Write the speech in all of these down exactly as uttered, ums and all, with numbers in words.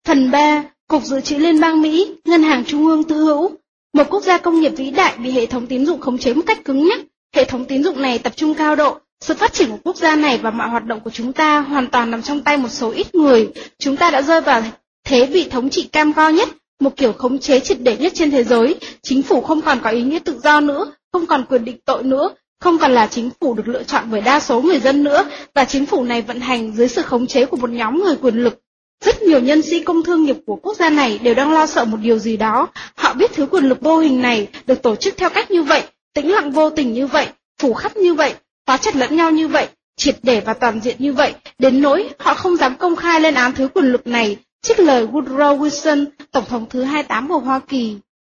Phần ba. Cục Dự trữ Liên bang Mỹ, Ngân hàng Trung ương tư hữu. Một quốc gia công nghiệp vĩ đại bị hệ thống tín dụng khống chế một cách cứng nhắc. Hệ thống tín dụng này tập trung cao độ. Sự phát triển của quốc gia này và mọi hoạt động của chúng ta hoàn toàn nằm trong tay một số ít người. Chúng ta đã rơi vào thế bị thống trị cam go nhất, một kiểu khống chế triệt để nhất trên thế giới. Chính phủ không còn có ý nghĩa tự do nữa, không còn quyền định tội nữa, không còn là chính phủ được lựa chọn bởi đa số người dân nữa, và chính phủ này vận hành dưới sự khống chế của một nhóm người quyền lực. Rất nhiều nhân sĩ công thương nghiệp của quốc gia này đều đang lo sợ một điều gì đó. Họ biết thứ quyền lực vô hình này được tổ chức theo cách như vậy, tĩnh lặng vô tình như vậy, phủ khắp như vậy, khóa chặt lẫn nhau như vậy, triệt để và toàn diện như vậy, đến nỗi họ không dám công khai lên án thứ quyền lực này, trích lời Woodrow Wilson, Tổng thống thứ hai mươi tám của Hoa Kỳ.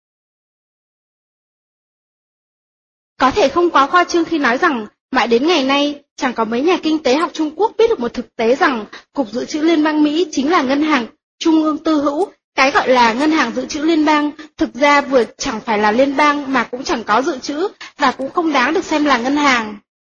Có thể không quá khoa trương khi nói rằng, mãi đến ngày nay, chẳng có mấy nhà kinh tế học Trung Quốc biết được một thực tế rằng Cục Dự trữ Liên bang Mỹ chính là ngân hàng trung ương tư hữu. Cái gọi là ngân hàng dự trữ liên bang thực ra vừa chẳng phải là liên bang mà cũng chẳng có dự trữ và cũng không đáng được xem là ngân hàng.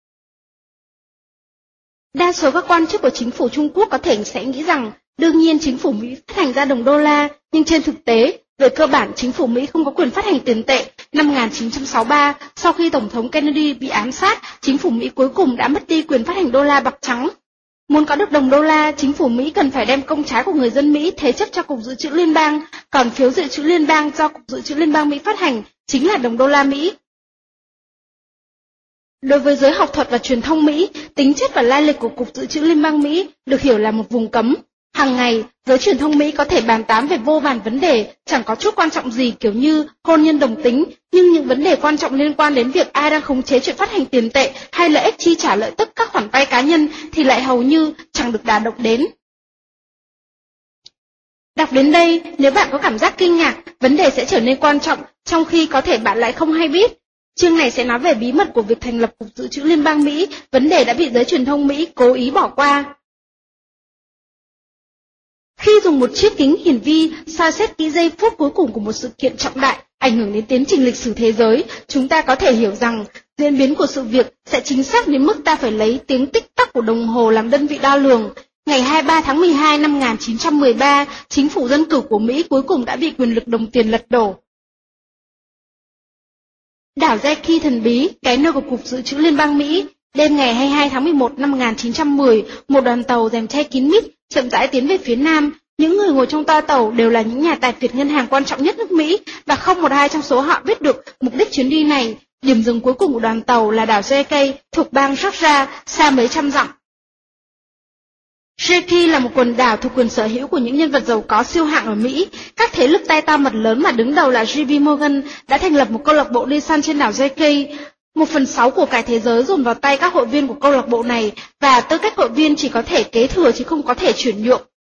Đa số các quan chức của chính phủ Trung Quốc có thể sẽ nghĩ rằng đương nhiên chính phủ Mỹ phát hành ra đồng đô la, nhưng trên thực tế, về cơ bản chính phủ Mỹ không có quyền phát hành tiền tệ. Năm một nghìn chín trăm sáu mươi ba, sau khi Tổng thống Kennedy bị ám sát, chính phủ Mỹ cuối cùng đã mất đi quyền phát hành đô la bạc trắng. Muốn có được đồng đô la, chính phủ Mỹ cần phải đem công trái của người dân Mỹ thế chấp cho Cục Dự trữ Liên bang, còn phiếu dự trữ liên bang do Cục Dự trữ Liên bang Mỹ phát hành chính là đồng đô la Mỹ. Đối với giới học thuật và truyền thông Mỹ, tính chất và lai lịch của Cục Dự trữ Liên bang Mỹ được hiểu là một vùng cấm. Hàng ngày, giới truyền thông Mỹ có thể bàn tán về vô vàn vấn đề chẳng có chút quan trọng gì kiểu như hôn nhân đồng tính, nhưng những vấn đề quan trọng liên quan đến việc ai đang khống chế chuyện phát hành tiền tệ hay lợi ích chi trả lợi tức các khoản vay cá nhân thì lại hầu như chẳng được đả động đến. Đọc đến đây, nếu bạn có cảm giác kinh ngạc, vấn đề sẽ trở nên quan trọng, trong khi có thể bạn lại không hay biết. Chương này sẽ nói về bí mật của việc thành lập Cục Dự trữ Liên bang Mỹ, vấn đề đã bị giới truyền thông Mỹ cố ý bỏ qua. Khi dùng một chiếc kính hiển vi soi xét kỹ giây phút cuối cùng của một sự kiện trọng đại ảnh hưởng đến tiến trình lịch sử thế giới, chúng ta có thể hiểu rằng diễn biến của sự việc sẽ chính xác đến mức ta phải lấy tiếng tích tắc của đồng hồ làm đơn vị đo lường. Ngày hai mươi ba tháng mười hai năm một nghìn chín trăm mười ba, chính phủ dân cử của Mỹ cuối cùng đã bị quyền lực đồng tiền lật đổ. Đảo Jackie thần bí, cái nôi của Cục Dự trữ Liên bang Mỹ. Đêm ngày hai mươi hai tháng mười một năm một nghìn chín trăm mười, một đoàn tàu rèm che kín mít chậm rãi tiến về phía nam. Những người ngồi trong toa tàu đều là những nhà tài phiệt ngân hàng quan trọng nhất nước Mỹ, và không một ai trong số họ biết được mục đích chuyến đi này. Điểm dừng cuối cùng của đoàn tàu là đảo Jackie thuộc bang Georgia, xa mấy trăm dặm. Jackie là một quần đảo thuộc quyền sở hữu của những nhân vật giàu có siêu hạng ở Mỹ. Các thế lực tay to mặt lớn mà đứng đầu là J P Morgan đã thành lập một câu lạc bộ đi săn trên đảo Jackie. Một phần sáu của cả thế giới dồn vào tay các hội viên của câu lạc bộ này, và tư cách hội viên chỉ có thể kế thừa chứ không có thể chuyển nhượng.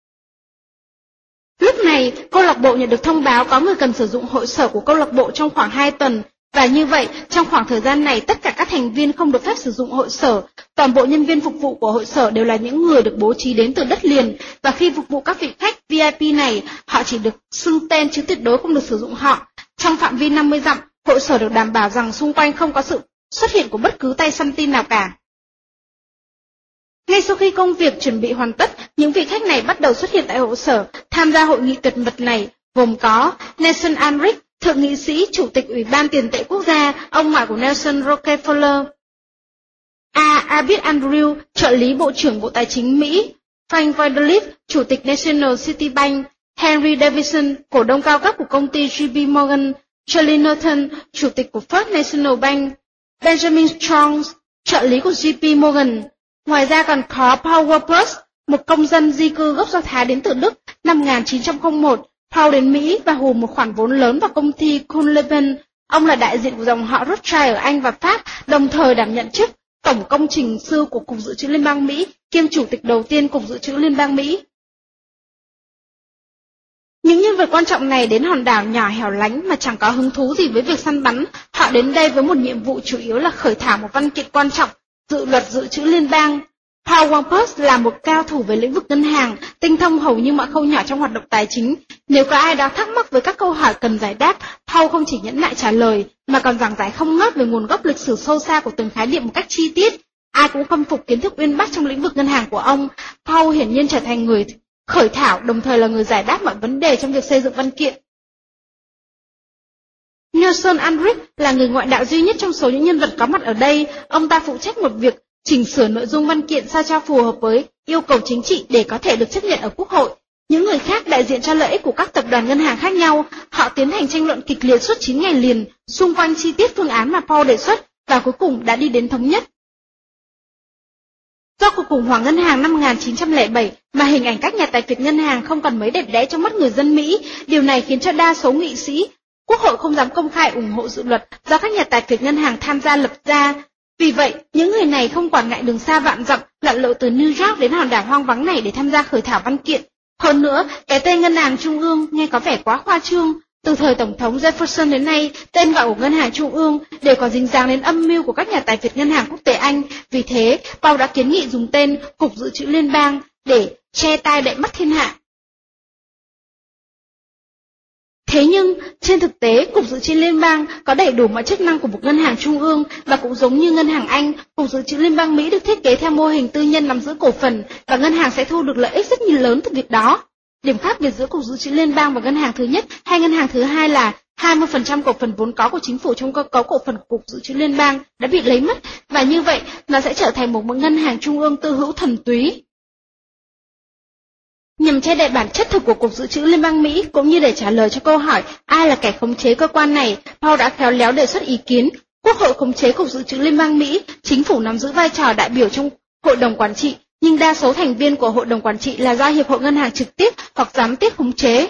Lúc này, câu lạc bộ nhận được thông báo có người cần sử dụng hội sở của câu lạc bộ trong khoảng hai tuần, và như vậy, trong khoảng thời gian này tất cả các thành viên không được phép sử dụng hội sở. Toàn bộ nhân viên phục vụ của hội sở đều là những người được bố trí đến từ đất liền, và khi phục vụ các vị khách V I P này, họ chỉ được xưng tên chứ tuyệt đối không được sử dụng họ. Trong phạm vi năm mươi dặm, hội sở được đảm bảo rằng xung quanh không có sự xuất hiện của bất cứ tay săn tin nào cả. Ngay sau khi công việc chuẩn bị hoàn tất, những vị khách này bắt đầu xuất hiện tại hội sở. Tham gia hội nghị tuyệt mật này gồm có Nelson Ulrich, thượng nghị sĩ, chủ tịch Ủy ban tiền tệ quốc gia, ông ngoại của Nelson Rockefeller; A. Abid Andrew, trợ lý bộ trưởng Bộ Tài chính Mỹ; Frank Vanderlip, chủ tịch National City Bank; Henry Davidson, cổ đông cao cấp của công ty J P Morgan; Charlie Norton, chủ tịch của First National Bank; Benjamin Strong, trợ lý của J P Morgan. Ngoài ra còn có Paul Wolpers, một công dân di cư gốc Do Thái đến từ Đức. Năm một nghìn chín trăm lẻ một, Paul đến Mỹ và hùn một khoản vốn lớn vào công ty Kuhn-Leben. Ông là đại diện của dòng họ Rothschild ở Anh và Pháp, đồng thời đảm nhận chức tổng công trình sư của Cục Dự trữ Liên bang Mỹ, kiêm chủ tịch đầu tiên Cục Dự trữ Liên bang Mỹ. Những nhân vật quan trọng này đến hòn đảo nhỏ hẻo lánh mà chẳng có hứng thú gì với việc săn bắn. Họ đến đây với một nhiệm vụ chủ yếu là khởi thảo một văn kiện quan trọng, dự luật dự trữ liên bang. Paul Wolpers là một cao thủ về lĩnh vực ngân hàng, tinh thông hầu như mọi khâu nhỏ trong hoạt động tài chính. Nếu có ai đó thắc mắc với các câu hỏi cần giải đáp, Paul không chỉ nhẫn nại trả lời, mà còn giảng giải không ngớt về nguồn gốc lịch sử sâu xa của từng khái niệm một cách chi tiết. Ai cũng khâm phục kiến thức uyên bác trong lĩnh vực ngân hàng của ông. Paul hiển nhiên trở thành người khởi thảo, đồng thời là người giải đáp mọi vấn đề trong việc xây dựng văn kiện. Nelson Ulrich là người ngoại đạo duy nhất trong số những nhân vật có mặt ở đây. Ông ta phụ trách một việc chỉnh sửa nội dung văn kiện sao cho phù hợp với yêu cầu chính trị để có thể được chấp nhận ở Quốc hội. Những người khác đại diện cho lợi ích của các tập đoàn ngân hàng khác nhau. Họ tiến hành tranh luận kịch liệt suốt chín ngày liền xung quanh chi tiết phương án mà Paul đề xuất và cuối cùng đã đi đến thống nhất. Do cuộc khủng hoảng ngân hàng năm một nghìn chín trăm lẻ bảy mà hình ảnh các nhà tài phiệt ngân hàng không còn mấy đẹp đẽ trong mắt người dân Mỹ, điều này khiến cho đa số nghị sĩ Quốc hội không dám công khai ủng hộ dự luật do các nhà tài phiệt ngân hàng tham gia lập ra. Vì vậy, những người này không quản ngại đường xa vạn dặm lặn lội từ New York đến hòn đảo hoang vắng này để tham gia khởi thảo văn kiện. Hơn nữa, cái tên Ngân hàng Trung ương nghe có vẻ quá khoa trương. Từ thời Tổng thống Jefferson đến nay, tên gọi của Ngân hàng Trung ương đều có dính dáng đến âm mưu của các nhà tài phiệt ngân hàng quốc tế Anh. Vì thế, Paul đã kiến nghị dùng tên Cục Dự trữ Liên bang để che tai đậy mắt thiên hạ. Thế nhưng, trên thực tế, Cục Dự trữ Liên bang có đầy đủ mọi chức năng của một ngân hàng trung ương và cũng giống như ngân hàng Anh, Cục Dự trữ Liên bang Mỹ được thiết kế theo mô hình tư nhân nắm giữ cổ phần và ngân hàng sẽ thu được lợi ích rất nhiều lớn từ việc đó. Điểm khác biệt giữa Cục Dự trữ Liên bang và ngân hàng thứ nhất hay ngân hàng thứ hai là hai mươi phần trăm cổ phần vốn có của chính phủ trong cơ cấu cổ phần của Cục Dự trữ Liên bang đã bị lấy mất và như vậy nó sẽ trở thành một ngân hàng trung ương tư hữu thuần túy. Nhằm che đậy bản chất thực của Cục Dự trữ Liên bang Mỹ cũng như để trả lời cho câu hỏi ai là kẻ khống chế cơ quan này, Paul đã khéo léo đề xuất ý kiến Quốc hội khống chế Cục Dự trữ Liên bang Mỹ, chính phủ nắm giữ vai trò đại biểu trong hội đồng quản trị, nhưng đa số thành viên của hội đồng quản trị là do Hiệp hội Ngân hàng trực tiếp hoặc gián tiếp khống chế.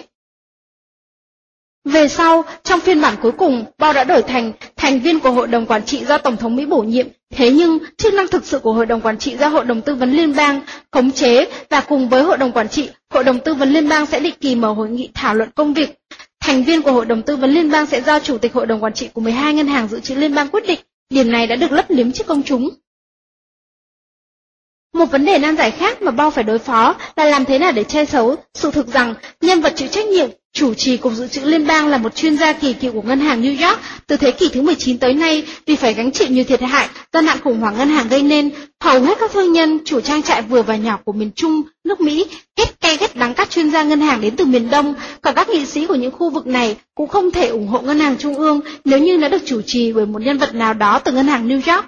Về sau, trong phiên bản cuối cùng, Paul đã đổi thành thành viên của Hội đồng Quản trị do Tổng thống Mỹ bổ nhiệm, thế nhưng chức năng thực sự của Hội đồng Quản trị do Hội đồng Tư vấn Liên bang khống chế và cùng với Hội đồng Quản trị, Hội đồng Tư vấn Liên bang sẽ định kỳ mở hội nghị thảo luận công việc. Thành viên của Hội đồng Tư vấn Liên bang sẽ do Chủ tịch Hội đồng Quản trị của mười hai ngân hàng dự trữ liên bang quyết định, điểm này đã được lấp liếm trước công chúng. Một vấn đề nan giải khác mà Paul phải đối phó là làm thế nào để che giấu sự thực rằng nhân vật chịu trách nhiệm chủ trì Cục Dự trữ Liên bang là một chuyên gia kỳ cựu của ngân hàng New York từ thế kỷ thứ mười chín tới nay vì phải gánh chịu nhiều thiệt hại do nạn khủng hoảng ngân hàng gây nên. Hầu hết các thương nhân, chủ trang trại vừa và nhỏ của miền Trung, nước Mỹ ghét cay ghét đắng các chuyên gia ngân hàng đến từ miền Đông, còn các nghị sĩ của những khu vực này cũng không thể ủng hộ ngân hàng trung ương nếu như nó được chủ trì bởi một nhân vật nào đó từ ngân hàng New York.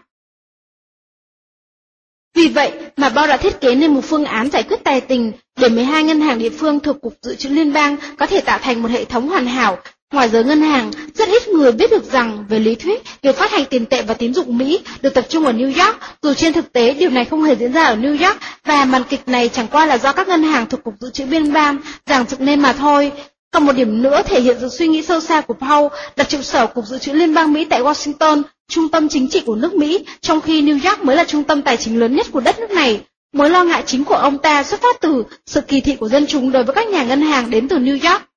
Vì vậy mà Paul đã thiết kế nên một phương án giải quyết tài tình để mười hai ngân hàng địa phương thuộc Cục Dự trữ Liên bang có thể tạo thành một hệ thống hoàn hảo. Ngoài giới ngân hàng, rất ít người biết được rằng về lý thuyết, việc phát hành tiền tệ và tín dụng Mỹ được tập trung ở New York, dù trên thực tế điều này không hề diễn ra ở New York và màn kịch này chẳng qua là do các ngân hàng thuộc Cục Dự trữ Liên bang dàn dựng nên mà thôi. Còn một điểm nữa thể hiện sự suy nghĩ sâu xa của Paul, đặt trụ sở Cục Dự trữ Liên bang Mỹ tại Washington, trung tâm chính trị của nước Mỹ, trong khi New York mới là trung tâm tài chính lớn nhất của đất nước này. Mối lo ngại chính của ông ta xuất phát từ sự kỳ thị của dân chúng đối với các nhà ngân hàng đến từ New York.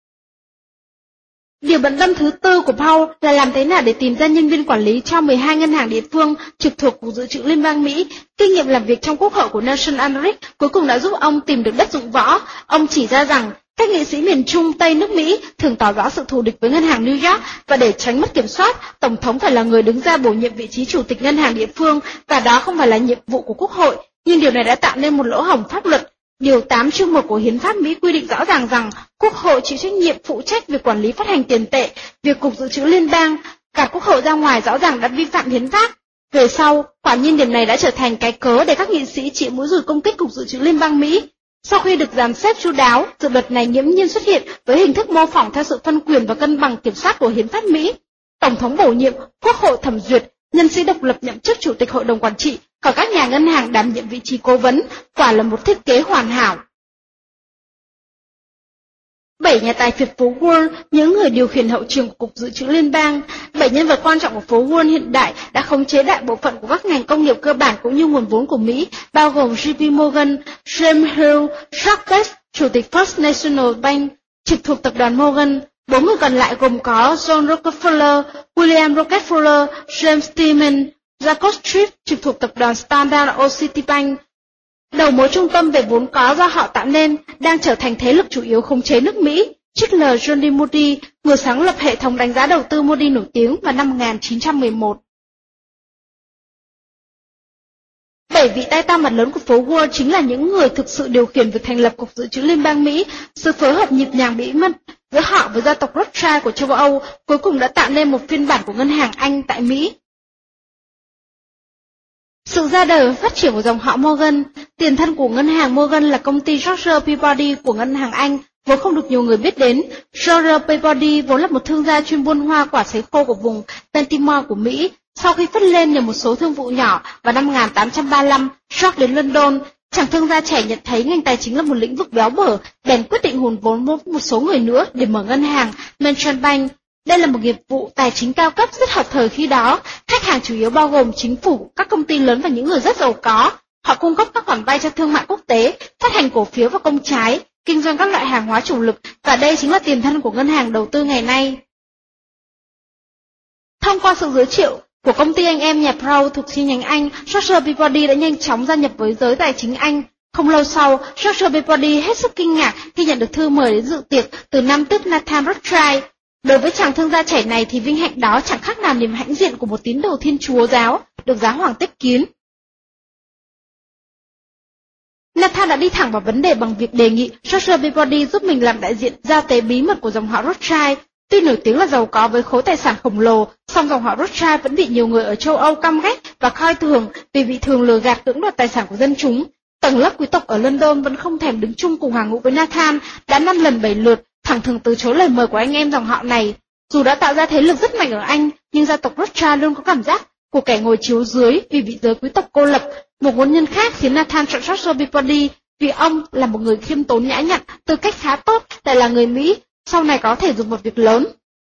Điều bận tâm thứ tư của Paul là làm thế nào để tìm ra nhân viên quản lý cho mười hai ngân hàng địa phương trực thuộc Cục Dự trữ Liên bang Mỹ. Kinh nghiệm làm việc trong Quốc hội của Nelson Ulrich cuối cùng đã giúp ông tìm được đất dụng võ. Ông chỉ ra rằng các nghị sĩ miền Trung Tây nước Mỹ thường tỏ rõ sự thù địch với ngân hàng New York và để tránh mất kiểm soát, Tổng thống phải là người đứng ra bổ nhiệm vị trí chủ tịch ngân hàng địa phương và đó không phải là nhiệm vụ của Quốc hội, nhưng điều này đã tạo nên một lỗ hổng pháp luật. Điều tám chương một của Hiến pháp Mỹ quy định rõ ràng rằng Quốc hội chịu trách nhiệm phụ trách việc quản lý phát hành tiền tệ, việc Cục Dự trữ Liên bang gạt Quốc hội ra ngoài rõ ràng đã vi phạm hiến pháp. Về sau, quả nhiên điểm này đã trở thành cái cớ để các nghị sĩ chịu mũi dùi công kích Cục Dự trữ Liên bang Mỹ. Sau khi được dàn xếp chu đáo, dự luật này nghiễm nhiên xuất hiện với hình thức mô phỏng theo sự phân quyền và cân bằng kiểm soát của hiến pháp Mỹ. Tổng thống bổ nhiệm, Quốc hội thẩm duyệt, nhân sĩ độc lập nhậm chức chủ tịch hội đồng quản trị, còn các nhà ngân hàng đảm nhiệm vị trí cố vấn, quả là một thiết kế hoàn hảo. Bảy nhà tài phiệt phố Wall, những người điều khiển hậu trường của Cục Dự trữ Liên bang, bảy nhân vật quan trọng của phố Wall hiện đại đã khống chế đại bộ phận của các ngành công nghiệp cơ bản cũng như nguồn vốn của Mỹ, bao gồm J P Morgan, James Hill, Chuck Bass, chủ tịch First National Bank, trực thuộc tập đoàn Morgan. Bốn người còn lại gồm có John Rockefeller, William Rockefeller, James Tillman, Jacob Street, trực thuộc tập đoàn Standard Oil Citibank. Đầu mối trung tâm về vốn có do họ tạo nên đang trở thành thế lực chủ yếu khống chế nước Mỹ. Trích lời John D. Moody, người sáng lập hệ thống đánh giá đầu tư Moody nổi tiếng vào năm một nghìn chín trăm mười một. Bảy vị tay to mặt lớn của phố Wall chính là những người thực sự điều khiển việc thành lập Cục Dự trữ Liên bang Mỹ. Sự phối hợp nhịp nhàng bí mật giữa họ với gia tộc Rothschild của châu Âu cuối cùng đã tạo nên một phiên bản của ngân hàng Anh tại Mỹ. Sự ra đời và phát triển của dòng họ Morgan. Tiền thân của ngân hàng Morgan là công ty George Peabody của ngân hàng Anh, vốn không được nhiều người biết đến. George Peabody vốn là một thương gia chuyên buôn hoa quả sấy khô của vùng Baltimore của Mỹ. Sau khi phất lên nhờ một số thương vụ nhỏ, vào năm một nghìn tám trăm ba mươi lăm, George đến London. Chàng thương gia trẻ nhận thấy ngành tài chính là một lĩnh vực béo bở, bèn quyết định hùn vốn với một số người nữa để mở ngân hàng Merchant Bank. Đây là một nghiệp vụ tài chính cao cấp rất hợp thời khi đó. Khách hàng chủ yếu bao gồm chính phủ, các công ty lớn và những người rất giàu có. Họ cung cấp các khoản vay cho thương mại quốc tế, phát hành cổ phiếu và công trái, kinh doanh các loại hàng hóa chủ lực, và đây chính là tiền thân của ngân hàng đầu tư ngày nay. Thông qua sự giới thiệu của công ty anh em nhà Proud thuộc chi nhánh Anh, George Peabody đã nhanh chóng gia nhập với giới tài chính Anh. Không lâu sau, George Peabody hết sức kinh ngạc khi nhận được thư mời đến dự tiệc từ nam tước Nathan Rothschild. Đối với chàng thương gia trẻ này thì vinh hạnh đó chẳng khác nào niềm hãnh diện của một tín đồ Thiên Chúa giáo, được giáo hoàng tiếp kiến. Nathan đã đi thẳng vào vấn đề bằng việc đề nghị George Peabody giúp mình làm đại diện giao tế bí mật của dòng họ Rothschild. Tuy nổi tiếng là giàu có với khối tài sản khổng lồ, song dòng họ Rothschild vẫn bị nhiều người ở châu Âu căm ghét và coi thường vì bị thường lừa gạt cưỡng đoạt tài sản của dân chúng. Tầng lớp quý tộc ở London vẫn không thèm đứng chung cùng hàng ngũ với Nathan, đã năm lần bảy lượt thẳng thừng từ chối lời mời của anh em dòng họ này. Dù đã tạo ra thế lực rất mạnh ở Anh, nhưng gia tộc Rothschild luôn có cảm giác của kẻ ngồi chiếu dưới vì bị giới quý tộc cô lập. Một nguyên nhân khác khiến Nathan chọn George Peabody vì ông là một người khiêm tốn nhã nhặn, tư cách khá tốt, lại là người Mỹ, sau này có thể dùng một việc lớn.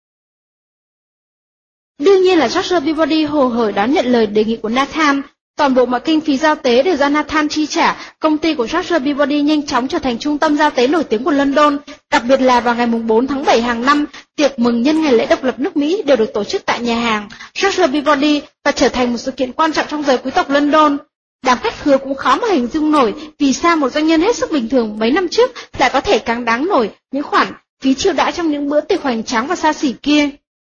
Đương nhiên là George Peabody hồ hởi đón nhận lời đề nghị của Nathan. Toàn bộ mọi kinh phí giao tế đều do Nathan chi trả. Công ty của George Peabody nhanh chóng trở thành trung tâm giao tế nổi tiếng của London, đặc biệt là vào ngày bốn tháng bảy hàng năm, tiệc mừng nhân ngày lễ độc lập nước Mỹ đều được tổ chức tại nhà hàng George Peabody và trở thành một sự kiện quan trọng trong giới quý tộc London. Đám khách khứa cũng khó mà hình dung nổi vì sao một doanh nhân hết sức bình thường mấy năm trước lại có thể càng đáng nổi những khoản phí chiêu đãi trong những bữa tiệc hoành tráng và xa xỉ kia.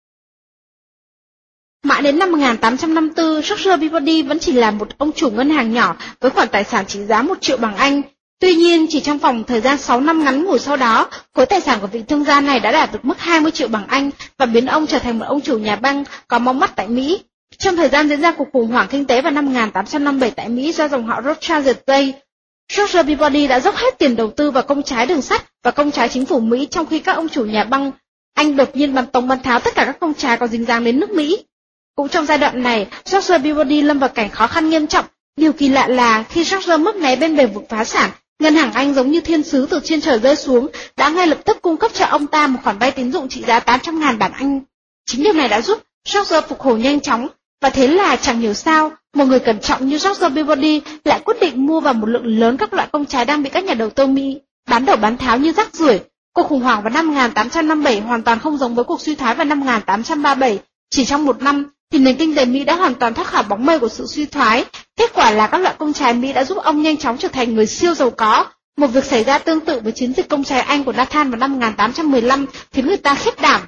Mãi đến năm một nghìn tám trăm năm mươi tư, George Peabody vẫn chỉ là một ông chủ ngân hàng nhỏ với khoản tài sản trị giá một triệu bảng Anh. Tuy nhiên, chỉ trong vòng thời gian sáu năm ngắn ngủi sau đó, khối tài sản của vị thương gia này đã đạt được mức hai mươi triệu bảng Anh và biến ông trở thành một ông chủ nhà băng có móng mắt tại Mỹ. Trong thời gian diễn ra cuộc khủng hoảng kinh tế vào năm một nghìn tám trăm năm mươi bảy tại Mỹ do dòng họ Rothschild giật dây, George Peabody đã dốc hết tiền đầu tư vào công trái đường sắt và công trái chính phủ Mỹ, trong khi các ông chủ nhà băng Anh đột nhiên bắn tống bắn tháo tất cả các công trái có dính dáng đến nước Mỹ. Cũng trong giai đoạn này, George Peabody lâm vào cảnh khó khăn nghiêm trọng. Điều kỳ lạ là khi George mấp mé bên bề vực phá sản, ngân hàng Anh giống như thiên sứ từ trên trời rơi xuống, đã ngay lập tức cung cấp cho ông ta một khoản vay tín dụng trị giá tám trăm ngàn bảng Anh. Chính điều này đã giúp George phục hồi nhanh chóng, và thế là chẳng hiểu sao, một người cẩn trọng như George Peabody lại quyết định mua vào một lượng lớn các loại công trái đang bị các nhà đầu tư Mỹ bán đầu bán tháo như rác rưởi. Cuộc khủng hoảng vào năm một nghìn tám trăm năm mươi bảy hoàn toàn không giống với cuộc suy thoái vào năm một nghìn tám trăm ba mươi bảy. Chỉ trong một năm, thì nền kinh tế Mỹ đã hoàn toàn thoát khỏi bóng mây của sự suy thoái. Kết quả là các loại công trái Mỹ đã giúp ông nhanh chóng trở thành người siêu giàu có. Một việc xảy ra tương tự với chiến dịch công trái Anh của Nathan vào năm một nghìn tám trăm mười lăm khiến người ta khiếp đảm.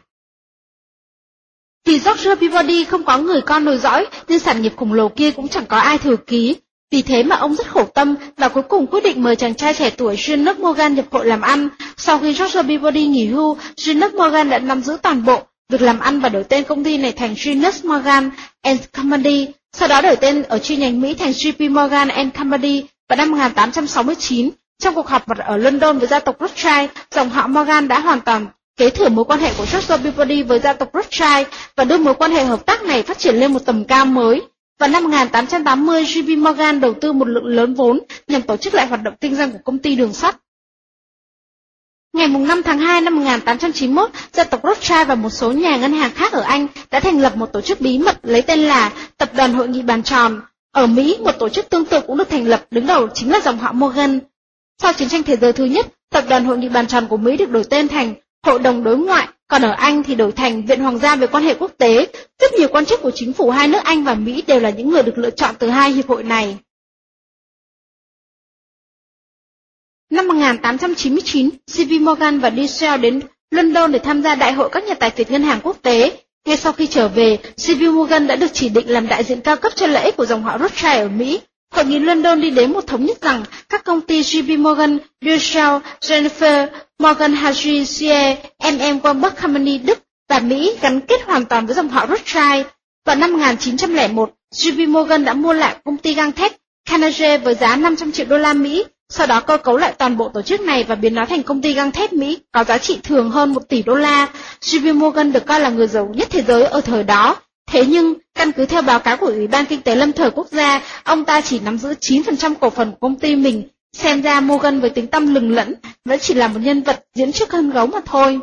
Vì George Peabody không có người con nối dõi, nên sản nghiệp khổng lồ kia cũng chẳng có ai thừa kế. Vì thế mà ông rất khổ tâm và cuối cùng quyết định mời chàng trai trẻ tuổi J. Morgan nhập hội làm ăn. Sau khi George Peabody nghỉ hưu, J. Morgan đã nắm giữ toàn bộ việc làm ăn và đổi tên công ty này thành J. Morgan and Company, sau đó đổi tên ở chi nhánh Mỹ thành J P Morgan and Company vào năm một nghìn tám trăm sáu mươi chín. Trong cuộc họp mặt ở London với gia tộc Rothschild, dòng họ Morgan đã hoàn toàn kế thừa mối quan hệ của George Peabody với gia tộc Rothschild và đưa mối quan hệ hợp tác này phát triển lên một tầm cao mới. Vào năm một nghìn tám trăm tám mươi, J P Morgan đầu tư một lượng lớn vốn nhằm tổ chức lại hoạt động kinh doanh của công ty đường sắt. Ngày năm tháng hai năm một nghìn tám trăm chín mươi mốt, gia tộc Rothschild và một số nhà ngân hàng khác ở Anh đã thành lập một tổ chức bí mật lấy tên là Tập đoàn Hội nghị Bàn Tròn. Ở Mỹ, một tổ chức tương tự cũng được thành lập, đứng đầu chính là dòng họ Morgan. Sau chiến tranh thế giới thứ nhất, Tập đoàn Hội nghị Bàn Tròn của Mỹ được đổi tên thành Hội đồng Đối ngoại, còn ở Anh thì đổi thành Viện Hoàng gia về quan hệ quốc tế. Rất nhiều quan chức của chính phủ hai nước Anh và Mỹ đều là những người được lựa chọn từ hai hiệp hội này. Năm một nghìn tám trăm chín mươi chín, J P Morgan và đê Shell đến London để tham gia đại hội các nhà tài phiệt ngân hàng quốc tế. Ngay sau khi trở về, J P Morgan đã được chỉ định làm đại diện cao cấp cho lợi ích của dòng họ Rothschild ở Mỹ. Hội nghị London đi đến một thống nhất rằng các công ty J P Morgan, Rothschild, Jennifer, Morgan Stanley, xê e, em em Warburg Company Đức và Mỹ gắn kết hoàn toàn với dòng họ Rothschild. Vào năm một nghìn chín trăm lẻ một, J P Morgan đã mua lại công ty gang thép Carnegie với giá năm trăm triệu đô la Mỹ, sau đó cơ cấu lại toàn bộ tổ chức này và biến nó thành công ty gang thép Mỹ có giá trị thường hơn một tỷ đô la. J P Morgan được coi là người giàu nhất thế giới ở thời đó. Thế nhưng, căn cứ theo báo cáo của Ủy ban Kinh tế Lâm thời Quốc gia, ông ta chỉ nắm giữ chín phần trăm cổ phần của công ty mình. Xem ra Morgan với tính tâm lừng lẫn vẫn chỉ là một nhân vật diễn trước hơn gấu mà thôi.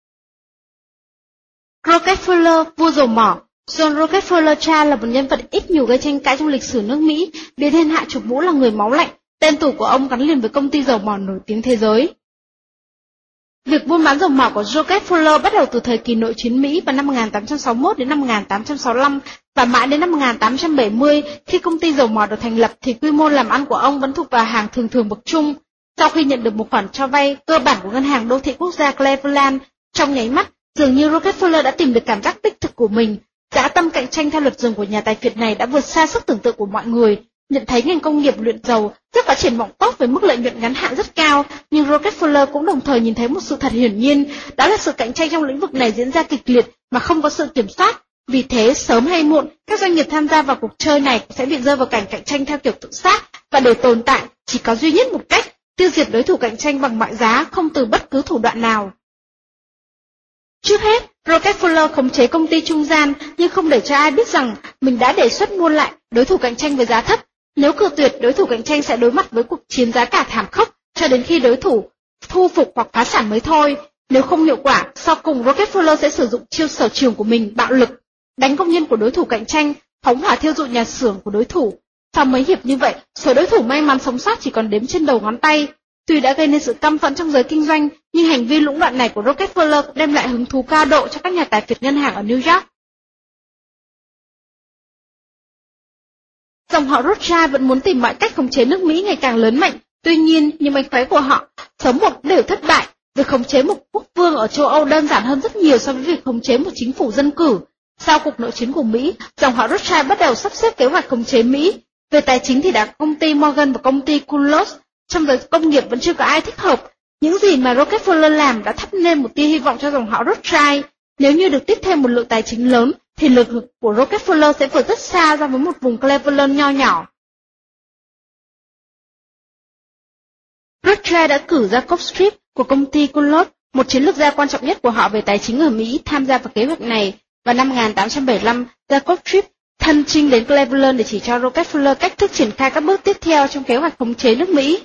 Rockefeller, vua dầu mỏ. John Rockefeller cha là một nhân vật ít nhiều gây tranh cãi trong lịch sử nước Mỹ, bị thiên hạ chụp mũ là người máu lạnh. Tên tuổi của ông gắn liền với công ty dầu mỏ nổi tiếng thế giới. Việc buôn bán dầu mỏ của Rockefeller bắt đầu từ thời kỳ nội chiến Mỹ vào năm một nghìn tám trăm sáu mươi mốt đến năm một nghìn tám trăm sáu mươi lăm và mãi đến năm một nghìn tám trăm bảy mươi khi công ty dầu mỏ được thành lập thì quy mô làm ăn của ông vẫn thuộc vào hàng thường thường bậc trung. Sau khi nhận được một khoản cho vay cơ bản của ngân hàng đô thị quốc gia Cleveland, trong nháy mắt dường như Rockefeller đã tìm được cảm giác đích thực của mình. Dã tâm cạnh tranh theo luật rừng của nhà tài phiệt này đã vượt xa sức tưởng tượng của mọi người. Nhận thấy ngành công nghiệp luyện dầu rất có triển vọng tốt với mức lợi nhuận ngắn hạn rất cao, nhưng Rockefeller cũng đồng thời nhìn thấy một sự thật hiển nhiên, đó là sự cạnh tranh trong lĩnh vực này diễn ra kịch liệt mà không có sự kiểm soát. Vì thế, sớm hay muộn, các doanh nghiệp tham gia vào cuộc chơi này sẽ bị rơi vào cảnh cạnh tranh theo kiểu tự sát, và để tồn tại chỉ có duy nhất một cách, tiêu diệt đối thủ cạnh tranh bằng mọi giá, không từ bất cứ thủ đoạn nào. Trước hết, Rockefeller khống chế công ty trung gian nhưng không để cho ai biết rằng mình đã đề xuất mua lại đối thủ cạnh tranh với giá thấp. Nếu cự tuyệt, đối thủ cạnh tranh sẽ đối mặt với cuộc chiến giá cả thảm khốc cho đến khi đối thủ thu phục hoặc phá sản mới thôi. Nếu không hiệu quả, sau cùng Rockefeller sẽ sử dụng chiêu sở trường của mình, bạo lực, đánh công nhân của đối thủ cạnh tranh, phóng hỏa thiêu dụi nhà xưởng của đối thủ. Sau mấy hiệp như vậy, số đối thủ may mắn sống sót chỉ còn đếm trên đầu ngón tay. Tuy đã gây nên sự căm phẫn trong giới kinh doanh, nhưng hành vi lũng đoạn này của Rockefeller cũng đem lại hứng thú cao độ cho các nhà tài phiệt ngân hàng ở New York. Dòng họ Rothschild vẫn muốn tìm mọi cách khống chế nước Mỹ ngày càng lớn mạnh, tuy nhiên những mánh khóe của họ sớm muộn đều thất bại. Việc khống chế một quốc vương ở châu Âu đơn giản hơn rất nhiều so với việc khống chế một chính phủ dân cử. Sau cuộc nội chiến của Mỹ, dòng họ Rothschild bắt đầu sắp xếp kế hoạch khống chế Mỹ. Về tài chính thì đã công ty Morgan và công ty Kunlos. Trong giới công nghiệp vẫn chưa có ai thích hợp. Những gì mà Rockefeller làm đã thắp lên một tia hy vọng cho dòng họ Rothschild. Nếu như được tiếp thêm một lượng tài chính lớn, thì lực của Rockefeller sẽ vượt rất xa ra với một vùng Cleveland nho nhỏ. Rothschild đã cử Jacob Strip của công ty Kunlos, một chiến lược gia quan trọng nhất của họ về tài chính ở Mỹ, tham gia vào kế hoạch này. Vào năm một nghìn tám trăm bảy mươi lăm, Jacob Strip thân chinh đến Cleveland để chỉ cho Rockefeller cách thức triển khai các bước tiếp theo trong kế hoạch khống chế nước Mỹ.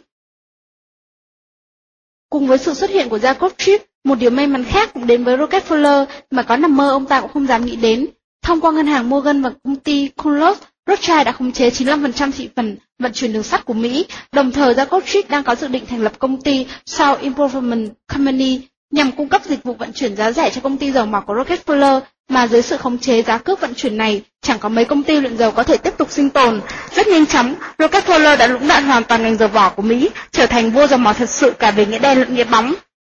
Cùng với sự xuất hiện của Jacob Strip, một điều may mắn khác cũng đến với Rockefeller mà có nằm mơ ông ta cũng không dám nghĩ đến. Thông qua ngân hàng Morgan và công ty Kunlos, Rothschild đã khống chế chín mươi lăm phần trăm thị phần vận chuyển đường sắt của Mỹ. Đồng thời, Jacob Strip đang có dự định thành lập công ty South Improvement Company nhằm cung cấp dịch vụ vận chuyển giá rẻ cho công ty dầu mỏ của Rockefeller. Mà dưới sự khống chế giá cước vận chuyển này, chẳng có mấy công ty luyện dầu có thể tiếp tục sinh tồn. Rất nhanh chóng, Rockefeller đã lũng đoạn hoàn toàn ngành dầu mỏ của Mỹ, trở thành vua dầu mỏ thật sự cả về nghĩa đen lẫn nghĩa bóng.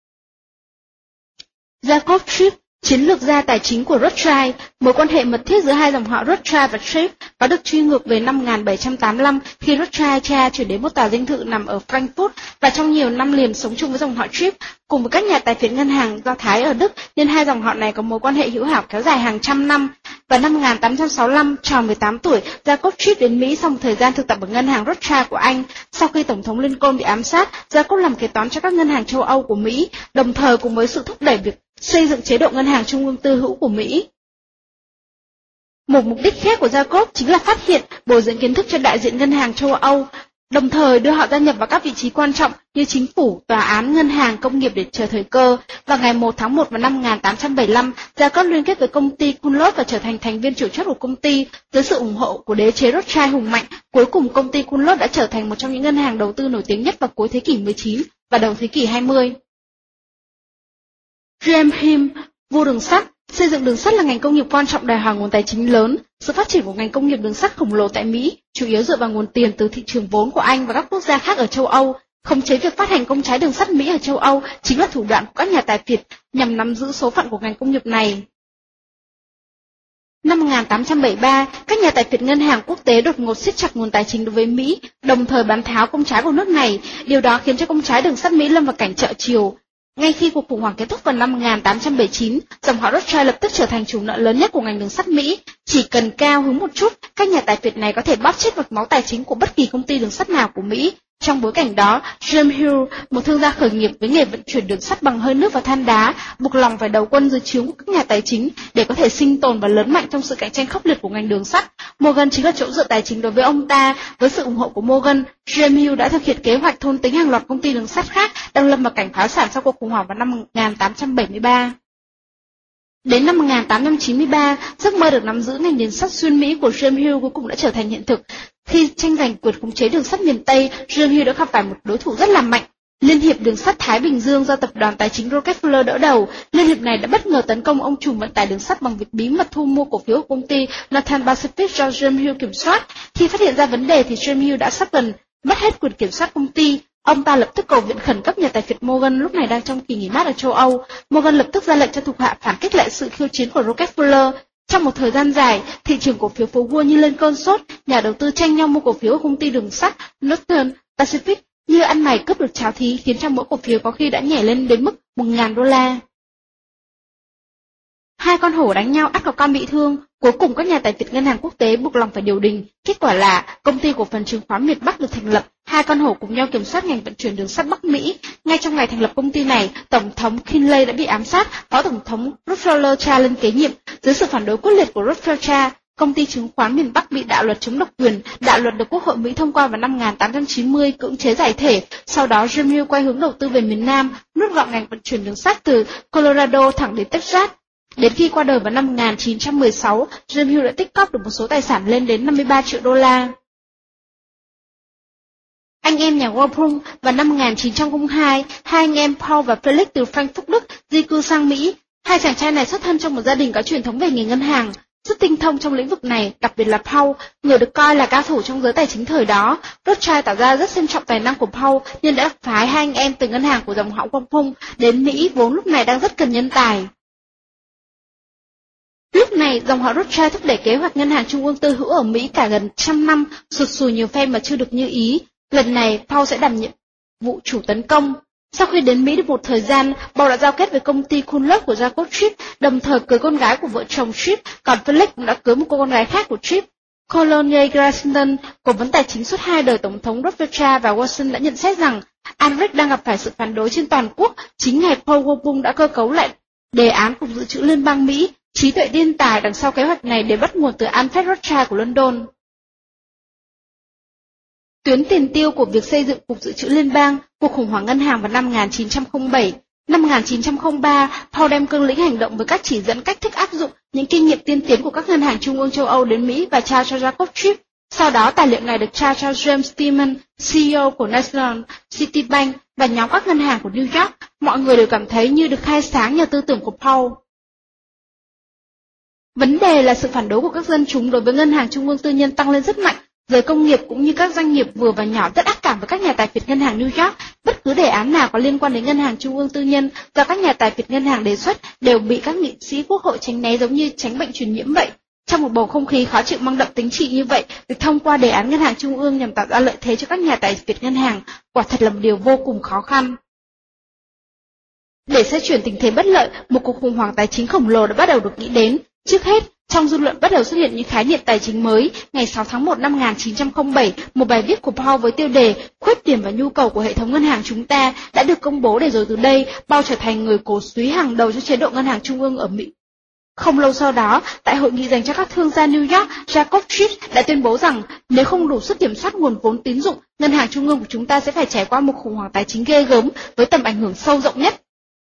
Jacob Strip, chiến lược gia tài chính của Rothschild, mối quan hệ mật thiết giữa hai dòng họ Rothschild và Strip có được truy ngược về năm một nghìn bảy trăm tám mươi lăm khi Rothschild cha chuyển đến một tòa dinh thự nằm ở Frankfurt và trong nhiều năm liền sống chung với dòng họ Strip cùng với các nhà tài phiệt ngân hàng Do Thái ở Đức, nên hai dòng họ này có mối quan hệ hữu hảo kéo dài hàng trăm năm. Vào năm một nghìn tám trăm sáu mươi lăm, tròn mười tám tuổi, Jacob Strip đến Mỹ sau một thời gian thực tập ở ngân hàng Rothschild của Anh. Sau khi Tổng thống Lincoln bị ám sát, Jacob làm kế toán cho các ngân hàng châu Âu của Mỹ, đồng thời cùng với sự thúc đẩy việc xây dựng chế độ ngân hàng trung ương tư hữu của Mỹ. Một mục đích khác của Jacob chính là phát hiện, bồi dưỡng kiến thức cho đại diện ngân hàng châu Âu, đồng thời đưa họ gia nhập vào các vị trí quan trọng như chính phủ, tòa án, ngân hàng, công nghiệp để chờ thời cơ. Vào ngày một tháng một vào năm một nghìn tám trăm bảy mươi lăm, Jacob liên kết với công ty Kunlos và trở thành thành viên chủ chốt của công ty. Dưới sự ủng hộ của đế chế Rothschild hùng mạnh, cuối cùng công ty Kunlos đã trở thành một trong những ngân hàng đầu tư nổi tiếng nhất vào cuối thế kỷ mười chín và đầu thế kỷ hai mươi. James Hume, vua đường sắt. Xây dựng đường sắt là ngành công nghiệp quan trọng đòi hỏi nguồn tài chính lớn. Sự phát triển của ngành công nghiệp đường sắt khổng lồ tại Mỹ chủ yếu dựa vào nguồn tiền từ thị trường vốn của Anh và các quốc gia khác ở châu Âu. Khống chế việc phát hành công trái đường sắt Mỹ ở châu Âu chính là thủ đoạn của các nhà tài phiệt nhằm nắm giữ số phận của ngành công nghiệp này. Năm một nghìn tám trăm bảy mươi ba, các nhà tài phiệt ngân hàng quốc tế đột ngột siết chặt nguồn tài chính đối với Mỹ, đồng thời bán tháo công trái của nước này. Điều đó khiến cho công trái đường sắt Mỹ lâm vào cảnh trợ chiều. Ngay khi cuộc khủng hoảng kết thúc vào năm một nghìn tám trăm bảy mươi chín, dòng họ Rothschild lập tức trở thành chủ nợ lớn nhất của ngành đường sắt Mỹ. Chỉ cần cao hứng một chút, các nhà tài phiệt này có thể bóp chết mạch máu tài chính của bất kỳ công ty đường sắt nào của Mỹ. Trong bối cảnh đó, James Hill, một thương gia khởi nghiệp với nghề vận chuyển đường sắt bằng hơi nước và than đá, buộc lòng phải đầu quân dưới trướng của các nhà tài chính để có thể sinh tồn và lớn mạnh trong sự cạnh tranh khốc liệt của ngành đường sắt. Morgan chính là chỗ dựa tài chính đối với ông ta. Với sự ủng hộ của Morgan, James Hill đã thực hiện kế hoạch thôn tính hàng loạt công ty đường sắt khác đang lâm vào cảnh phá sản sau cuộc khủng hoảng vào năm một nghìn tám trăm bảy mươi ba. Đến năm một nghìn tám trăm chín mươi ba, giấc mơ được nắm giữ ngành đường sắt xuyên Mỹ của James Hill cuối cùng đã trở thành hiện thực. Khi tranh giành quyền khống chế đường sắt miền Tây, James Hill đã gặp phải một đối thủ rất là mạnh. Liên hiệp đường sắt Thái Bình Dương do tập đoàn tài chính Rockefeller đỡ đầu. Liên hiệp này đã bất ngờ tấn công ông trùm vận tải đường sắt bằng việc bí mật thu mua cổ phiếu của công ty Northern Pacific do James Hill kiểm soát. Khi phát hiện ra vấn đề thì James Hill đã sắp gần mất hết quyền kiểm soát công ty. Ông ta lập tức cầu viện khẩn cấp nhà tài phiệt Morgan lúc này đang trong kỳ nghỉ mát ở châu Âu. Morgan lập tức ra lệnh cho thuộc hạ phản kích lại sự khiêu chiến của Rockefeller. Trong một thời gian dài, thị trường cổ phiếu phố Wall như lên cơn sốt, nhà đầu tư tranh nhau mua cổ phiếu của công ty đường sắt Northern Pacific như ăn mày cướp được cháo thí, khiến cho mỗi cổ phiếu có khi đã nhảy lên đến mức một nghìn đô la. Hai con hổ đánh nhau ắt có con bị thương. Cuối cùng các nhà tài phiệt ngân hàng quốc tế buộc lòng phải điều đình. Kết quả là công ty cổ phần chứng khoán miền Bắc được thành lập. Hai con hổ cùng nhau kiểm soát ngành vận chuyển đường sắt Bắc Mỹ. Ngay trong ngày thành lập công ty này, Tổng thống Kinley đã bị ám sát, Phó Tổng thống Rothschild lên kế nhiệm. Dưới sự phản đối quyết liệt của Rothschild, công ty chứng khoán miền Bắc bị đạo luật chống độc quyền. Đạo luật được Quốc hội Mỹ thông qua vào năm một nghìn tám trăm chín mươi cưỡng chế giải thể. Sau đó James Hill quay hướng đầu tư về miền Nam, nuốt gọn ngành vận chuyển đường sắt từ Colorado thẳng đến Texas. Đến khi qua đời vào năm một nghìn chín trăm mười sáu, James Hill đã tích cóp được một số tài sản lên đến năm mươi ba triệu đô la. Anh em nhà Warburg vào năm một nghìn chín trăm lẻ hai, hai anh em Paul và Felix từ Frankfurt, Đức di cư sang Mỹ. Hai chàng trai này xuất thân trong một gia đình có truyền thống về nghề ngân hàng, rất tinh thông trong lĩnh vực này, đặc biệt là Paul, người được coi là cao thủ trong giới tài chính thời đó. Rothschild tỏ ra rất xem trọng tài năng của Paul nên đã phái hai anh em từ ngân hàng của dòng họ Warburg đến Mỹ, vốn lúc này đang rất cần nhân tài. Lúc này, dòng họ Rothschild thúc đẩy kế hoạch ngân hàng trung ương tư hữu ở Mỹ cả gần trăm năm, sụt sùi nhiều phen mà chưa được như ý. Lần này, Paul sẽ đảm nhiệm vụ chủ tấn công. Sau khi đến Mỹ được một thời gian, Paul đã giao kết với công ty Kunlove của Jacob Tripp, đồng thời cưới con gái của vợ chồng Tripp, còn Felix cũng đã cưới một cô con gái khác của Tripp. Colonel Grayson, cố vấn tài chính suốt hai đời Tổng thống Roosevelt và Wilson đã nhận xét rằng Albrecht đang gặp phải sự phản đối trên toàn quốc. Chính ngài Paul Warburg đã cơ cấu lại đề án Cục Dự trữ Liên bang Mỹ. Trí tuệ điên tài đằng sau kế hoạch này đều bắt nguồn từ Alfred Rothschild của London. Tuyến tiền tiêu của việc xây dựng Cục Dự trữ Liên bang, cuộc khủng hoảng ngân hàng vào năm một nghìn chín trăm lẻ bảy. Năm một nghìn chín trăm lẻ ba, Paul đem cương lĩnh hành động với các chỉ dẫn cách thức áp dụng những kinh nghiệm tiên tiến của các ngân hàng trung ương châu Âu đến Mỹ và trao cho Jacob Tripp. Sau đó, tài liệu này được trao cho James Stillman, xê e ô của National City Bank và nhóm các ngân hàng của New York. Mọi người đều cảm thấy như được khai sáng nhờ tư tưởng của Paul. Vấn đề là sự phản đối của các dân chúng đối với ngân hàng trung ương tư nhân tăng lên rất mạnh. Giới công nghiệp cũng như các doanh nghiệp vừa và nhỏ rất ác cảm với các nhà tài phiệt ngân hàng New York. Bất cứ đề án nào có liên quan đến ngân hàng trung ương tư nhân do các nhà tài phiệt ngân hàng đề xuất đều bị các nghị sĩ quốc hội tránh né giống như tránh bệnh truyền nhiễm vậy. Trong một bầu không khí khó chịu mang đậm tính trị như vậy, việc thông qua đề án ngân hàng trung ương nhằm tạo ra lợi thế cho các nhà tài phiệt ngân hàng quả thật là một điều vô cùng khó khăn. Để xoay chuyển tình thế bất lợi, một cuộc khủng hoảng tài chính khổng lồ đã bắt đầu được nghĩ đến. Trước hết, trong dư luận bắt đầu xuất hiện những khái niệm tài chính mới. Ngày sáu tháng một năm một nghìn chín trăm lẻ bảy, một bài viết của Paul với tiêu đề Khuyết điểm và nhu cầu của hệ thống ngân hàng chúng ta đã được công bố, để rồi từ đây, Paul trở thành người cổ súy hàng đầu cho chế độ ngân hàng trung ương ở Mỹ. Không lâu sau đó, tại hội nghị dành cho các thương gia New York, Jacob Tripp đã tuyên bố rằng nếu không đủ sức kiểm soát nguồn vốn tín dụng, ngân hàng trung ương của chúng ta sẽ phải trải qua một khủng hoảng tài chính ghê gớm với tầm ảnh hưởng sâu rộng nhất.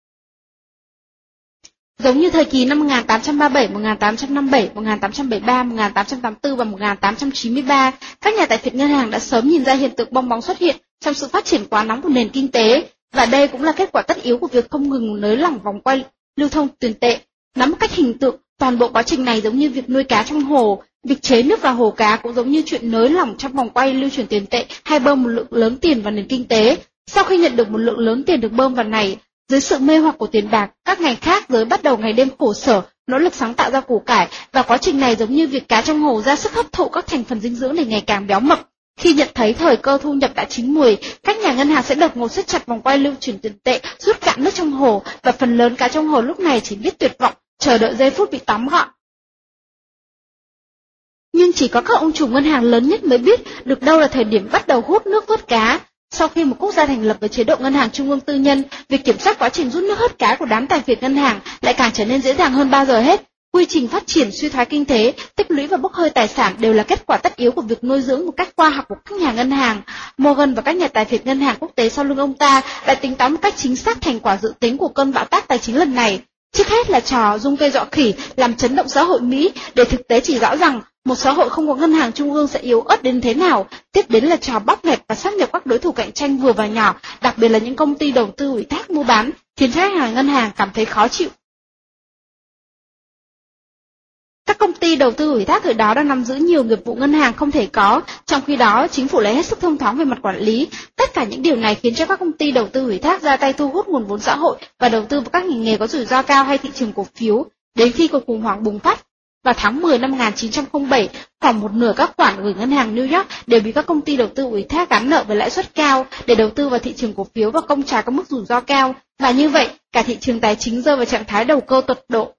Giống như thời kỳ năm một nghìn tám trăm ba mươi bảy, một nghìn tám trăm năm mươi bảy, một nghìn tám trăm bảy mươi ba, một nghìn tám trăm tám mươi tư và một nghìn tám trăm chín mươi ba, các nhà tài phiệt ngân hàng đã sớm nhìn ra hiện tượng bong bóng xuất hiện trong sự phát triển quá nóng của nền kinh tế, và đây cũng là kết quả tất yếu của việc không ngừng nới lỏng vòng quay lưu thông tiền tệ. Nắm một cách hình tượng, toàn bộ quá trình này giống như việc nuôi cá trong hồ, việc chế nước vào hồ cá cũng giống như chuyện nới lỏng trong vòng quay lưu chuyển tiền tệ hay bơm một lượng lớn tiền vào nền kinh tế. Sau khi nhận được một lượng lớn tiền được bơm vào này, dưới sự mê hoặc của tiền bạc, các ngành khác giới bắt đầu ngày đêm khổ sở, nỗ lực sáng tạo ra củ cải, và quá trình này giống như việc cá trong hồ ra sức hấp thụ các thành phần dinh dưỡng để ngày càng béo mập. Khi nhận thấy thời cơ thu nhập đã chín mùi, các nhà ngân hàng sẽ đột ngột siết chặt vòng quay lưu chuyển tiền tệ, rút cạn nước trong hồ, và phần lớn cá trong hồ lúc này chỉ biết tuyệt vọng, chờ đợi giây phút bị tóm gọn. Nhưng chỉ có các ông chủ ngân hàng lớn nhất mới biết được đâu là thời điểm bắt đầu hút nước vớt cá. Sau khi một quốc gia thành lập với chế độ ngân hàng trung ương tư nhân, việc kiểm soát quá trình rút nước hớt cá của đám tài phiệt ngân hàng lại càng trở nên dễ dàng hơn bao giờ hết. Quy trình phát triển, suy thoái kinh tế, tích lũy và bốc hơi tài sản đều là kết quả tất yếu của việc nuôi dưỡng một cách khoa học của các nhà ngân hàng. Morgan và các nhà tài phiệt ngân hàng quốc tế sau lưng ông ta đã tính toán một cách chính xác thành quả dự tính của cơn bão táp tài chính lần này. Trước hết là trò dung cây dọa khỉ làm chấn động xã hội Mỹ, để thực tế chỉ rõ rằng một xã hội không có ngân hàng trung ương sẽ yếu ớt đến thế nào. Tiếp đến là trò bóp nghẹt và sáp nhập các đối thủ cạnh tranh vừa và nhỏ, đặc biệt là những công ty đầu tư ủy thác mua bán, khiến khách hàng ngân hàng cảm thấy khó chịu. Các công ty đầu tư ủy thác thời đó đang nắm giữ nhiều nghiệp vụ ngân hàng không thể có, trong khi đó chính phủ lại hết sức thông thoáng về mặt quản lý. Tất cả những điều này khiến cho các công ty đầu tư ủy thác ra tay thu hút nguồn vốn xã hội và đầu tư vào các ngành nghề có rủi ro cao hay thị trường cổ phiếu. Đến khi cuộc khủng hoảng bùng phát vào tháng mười năm một nghìn chín trăm lẻ bảy, khoảng một nửa các khoản gửi ngân hàng New York đều bị các công ty đầu tư ủy thác gắn nợ với lãi suất cao để đầu tư vào thị trường cổ phiếu và công trả có mức rủi ro cao, và như vậy cả thị trường tài chính rơi vào trạng thái đầu cơ tột độ.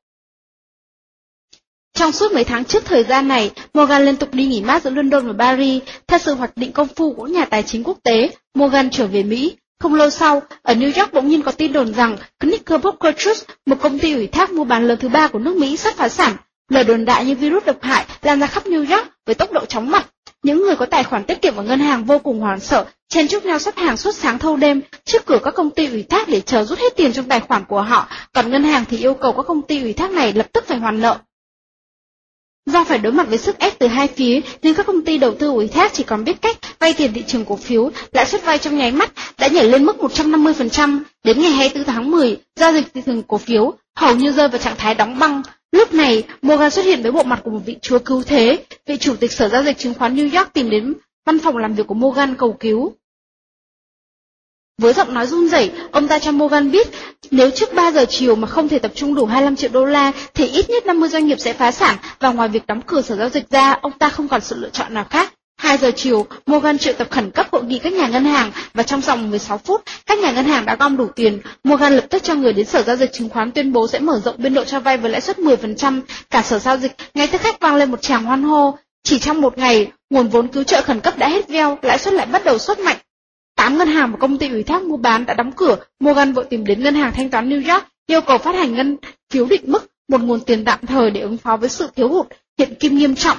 Trong suốt mấy tháng trước thời gian này, Morgan liên tục đi nghỉ mát giữa London và Paris. Theo sự hoạch định công phu của nhà tài chính quốc tế, Morgan trở về Mỹ. Không lâu sau, ở New York bỗng nhiên có tin đồn rằng Knickerbocker Trust, một công ty ủy thác mua bán lớn thứ ba của nước Mỹ, sắp phá sản. Lời đồn đại như virus độc hại lan ra khắp New York với tốc độ chóng mặt. Những người có tài khoản tiết kiệm ở ngân hàng vô cùng hoảng sợ, chen chúc nhau xếp hàng suốt sáng thâu đêm trước cửa các công ty ủy thác để chờ rút hết tiền trong tài khoản của họ, còn ngân hàng thì yêu cầu các công ty ủy thác này lập tức phải hoàn nợ. Do phải đối mặt với sức ép từ hai phía, nên các công ty đầu tư ủy thác chỉ còn biết cách vay tiền thị trường cổ phiếu. Lãi suất vay trong nháy mắt đã nhảy lên mức một trăm năm mươi phần trăm. Đến ngày hai mươi tư tháng mười, giao dịch thị trường cổ phiếu hầu như rơi vào trạng thái đóng băng. Lúc này, Morgan xuất hiện với bộ mặt của một vị chúa cứu thế. Vị chủ tịch sở giao dịch chứng khoán New York tìm đến văn phòng làm việc của Morgan cầu cứu. Với giọng nói run rẩy, ông ta cho Morgan biết nếu trước ba giờ chiều mà không thể tập trung đủ hai mươi lăm triệu đô la thì ít nhất năm mươi doanh nghiệp sẽ phá sản, và ngoài việc đóng cửa sở giao dịch ra, ông ta không còn sự lựa chọn nào khác. hai giờ chiều, Morgan triệu tập khẩn cấp hội nghị các nhà ngân hàng, và trong vòng mười sáu phút, các nhà ngân hàng đã gom đủ tiền. Morgan lập tức cho người đến sở giao dịch chứng khoán tuyên bố sẽ mở rộng biên độ cho vay với lãi suất mười phần trăm. Cả sở giao dịch ngay tức khắc vang lên một tràng hoan hô. Chỉ trong một ngày, nguồn vốn cứu trợ khẩn cấp đã hết veo, lãi suất lại bắt đầu sốt mạnh. Tám ngân hàng và công ty ủy thác mua bán đã đóng cửa. Morgan vội tìm đến ngân hàng thanh toán New York, yêu cầu phát hành ngân phiếu định mức, một nguồn tiền tạm thời để ứng phó với sự thiếu hụt hiện kim nghiêm trọng.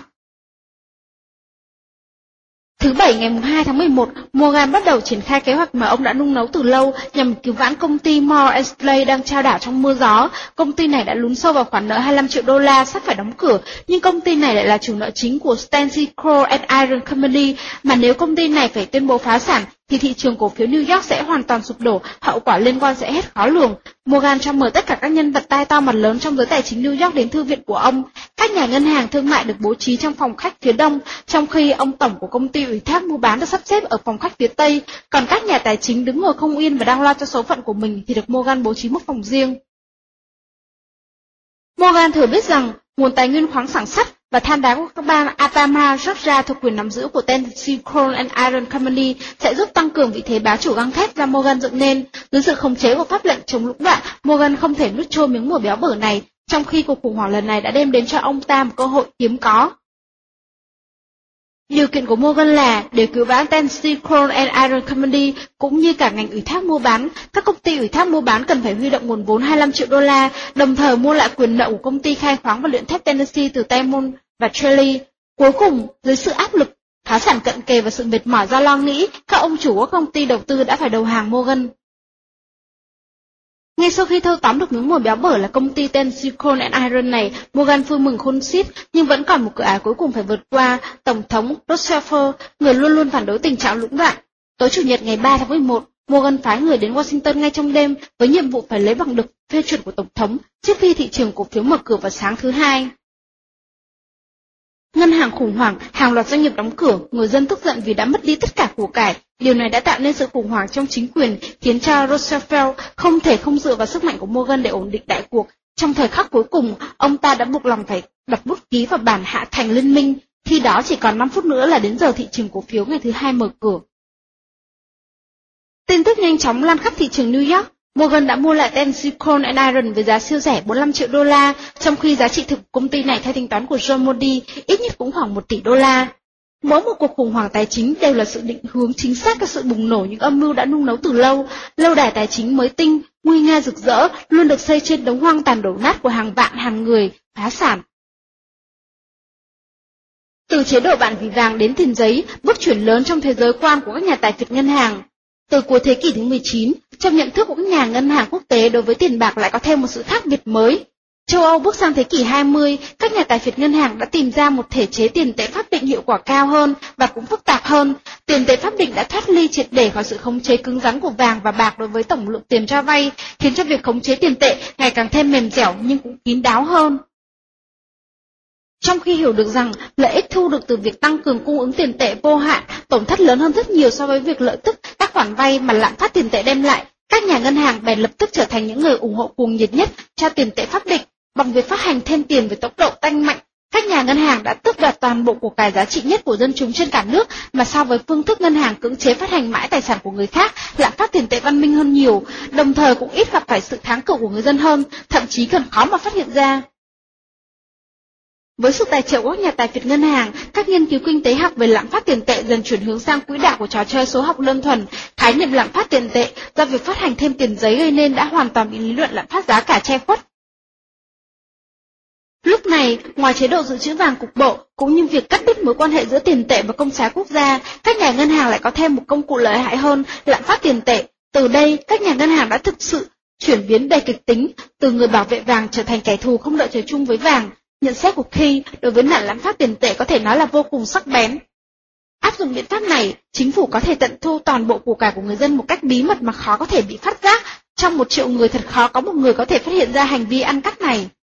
Thứ Bảy ngày hai tháng mười một, Morgan bắt đầu triển khai kế hoạch mà ông đã nung nấu từ lâu nhằm cứu vãn công ty Moore and Clay đang chao đảo trong mưa gió. Công ty này đã lún sâu vào khoản nợ hai mươi lăm triệu đô la sắp phải đóng cửa, nhưng công ty này lại là chủ nợ chính của Stanley Coal and Iron Company, mà nếu công ty này phải tuyên bố phá sản thì thị trường cổ phiếu New York sẽ hoàn toàn sụp đổ, hậu quả liên quan sẽ hết khó lường. Morgan cho mời tất cả các nhân vật tai to mặt lớn trong giới tài chính New York đến thư viện của ông. Các nhà ngân hàng thương mại được bố trí trong phòng khách phía đông, trong khi ông tổng của công ty ủy thác mua bán được sắp xếp ở phòng khách phía tây, còn các nhà tài chính đứng ngồi không yên và đang lo cho số phận của mình thì được Morgan bố trí một phòng riêng. Morgan thừa biết rằng nguồn tài nguyên khoáng sản sắt và than đá của các bang Alabama, Georgia thuộc quyền nắm giữ của Tennessee Coal and Iron Company sẽ giúp tăng cường vị thế bá chủ găng thép do Morgan dựng nên. Dưới sự khống chế của pháp lệnh chống lũng đoạn, Morgan không thể nuốt trôi miếng mồi béo bở này, trong khi cuộc khủng hoảng lần này đã đem đến cho ông ta một cơ hội hiếm có. Điều kiện của Morgan là để cứu vãn Tennessee Coal and Iron Company cũng như cả ngành ủy thác mua bán, các công ty ủy thác mua bán cần phải huy động nguồn vốn hai mươi lăm triệu đô la, đồng thời mua lại quyền nợ của công ty khai khoáng và luyện thép Tennessee từ Diamond và Trelly. Cuối cùng, dưới sự áp lực, phá sản cận kề và sự mệt mỏi do lo nghĩ, các ông chủ của công ty đầu tư đã phải đầu hàng Morgan. Ngay sau khi thâu tóm được miếng mồi béo bở là công ty Tennessee Coal and Iron này, Morgan vui mừng khôn xiết, nhưng vẫn còn một cửa ải cuối cùng phải vượt qua, Tổng thống Roosevelt, người luôn luôn phản đối tình trạng lũng đoạn. Tối Chủ nhật ngày ba tháng mười một, Morgan phái người đến Washington ngay trong đêm với nhiệm vụ phải lấy bằng được phê chuẩn của Tổng thống trước khi thị trường cổ phiếu mở cửa vào sáng thứ Hai. Ngân hàng khủng hoảng, hàng loạt doanh nghiệp đóng cửa, người dân tức giận vì đã mất đi tất cả của cải. Điều này đã tạo nên sự khủng hoảng trong chính quyền, khiến cho Roosevelt không thể không dựa vào sức mạnh của Morgan để ổn định đại cuộc. Trong thời khắc cuối cùng, ông ta đã buộc lòng phải đặt bút ký vào bản hạ thành liên minh, khi đó chỉ còn năm phút nữa là đến giờ thị trường cổ phiếu ngày thứ hai mở cửa. Tin tức nhanh chóng lan khắp thị trường New York. Morgan đã mua lại Tennessee Coal and Iron với giá siêu rẻ bốn mươi lăm triệu đô la, trong khi giá trị thực của công ty này theo tính toán của John Moody ít nhất cũng khoảng một tỷ đô la. Mỗi một cuộc khủng hoảng tài chính đều là sự định hướng chính xác cho sự bùng nổ những âm mưu đã nung nấu từ lâu. Lâu đài tài chính mới tinh, nguy nga rực rỡ, luôn được xây trên đống hoang tàn đổ nát của hàng vạn hàng người phá sản. Từ chế độ bản vì vàng đến tiền giấy, bước chuyển lớn trong thế giới quan của các nhà tài phiệt ngân hàng. Từ cuối thế kỷ thứ mười chín, trong nhận thức của các nhà ngân hàng quốc tế đối với tiền bạc lại có thêm một sự khác biệt mới. Châu Âu bước sang thế kỷ hai mươi, các nhà tài phiệt ngân hàng đã tìm ra một thể chế tiền tệ pháp định hiệu quả cao hơn và cũng phức tạp hơn. Tiền tệ pháp định đã thoát ly triệt để khỏi sự khống chế cứng rắn của vàng và bạc đối với tổng lượng tiền cho vay, khiến cho việc khống chế tiền tệ ngày càng thêm mềm dẻo nhưng cũng kín đáo hơn. Trong khi hiểu được rằng lợi ích thu được từ việc tăng cường cung ứng tiền tệ vô hạn, tổn thất lớn hơn rất nhiều so với việc lợi tức các khoản vay mà lạm phát tiền tệ đem lại, các nhà ngân hàng bèn lập tức trở thành những người ủng hộ cuồng nhiệt nhất cho tiền tệ pháp định. Bằng việc phát hành thêm tiền với tốc độ tăng mạnh, các nhà ngân hàng đã tước đoạt toàn bộ của cải giá trị nhất của dân chúng trên cả nước, mà so với phương thức ngân hàng cưỡng chế phát hành mãi tài sản của người khác, lạm phát tiền tệ văn minh hơn nhiều, đồng thời cũng ít gặp phải sự kháng cự của người dân hơn, thậm chí còn khó mà phát hiện ra. Với sự tài trợ của các nhà tài phiệt ngân hàng, các nghiên cứu kinh tế học về lạm phát tiền tệ dần chuyển hướng sang quỹ đạo của trò chơi số học đơn thuần. Khái niệm lạm phát tiền tệ do việc phát hành thêm tiền giấy gây nên đã hoàn toàn bị lý luận lạm phát giá cả che khuất. Lúc này, ngoài chế độ dự trữ vàng cục bộ, cũng như việc cắt đứt mối quan hệ giữa tiền tệ và công trái quốc gia, các nhà ngân hàng lại có thêm một công cụ lợi hại hơn, lạm phát tiền tệ. Từ đây, các nhà ngân hàng đã thực sự chuyển biến đầy kịch tính, từ người bảo vệ vàng trở thành kẻ thù không đợi trời chung với vàng. Nhận xét của Key đối với nạn lạm phát tiền tệ có thể nói là vô cùng sắc bén. Áp dụng biện pháp này, chính phủ có thể tận thu toàn bộ của cải của người dân một cách bí mật mà khó có thể bị phát giác. Trong một triệu người thật khó có một người có thể phát hiện ra hành vi ăn cắp này.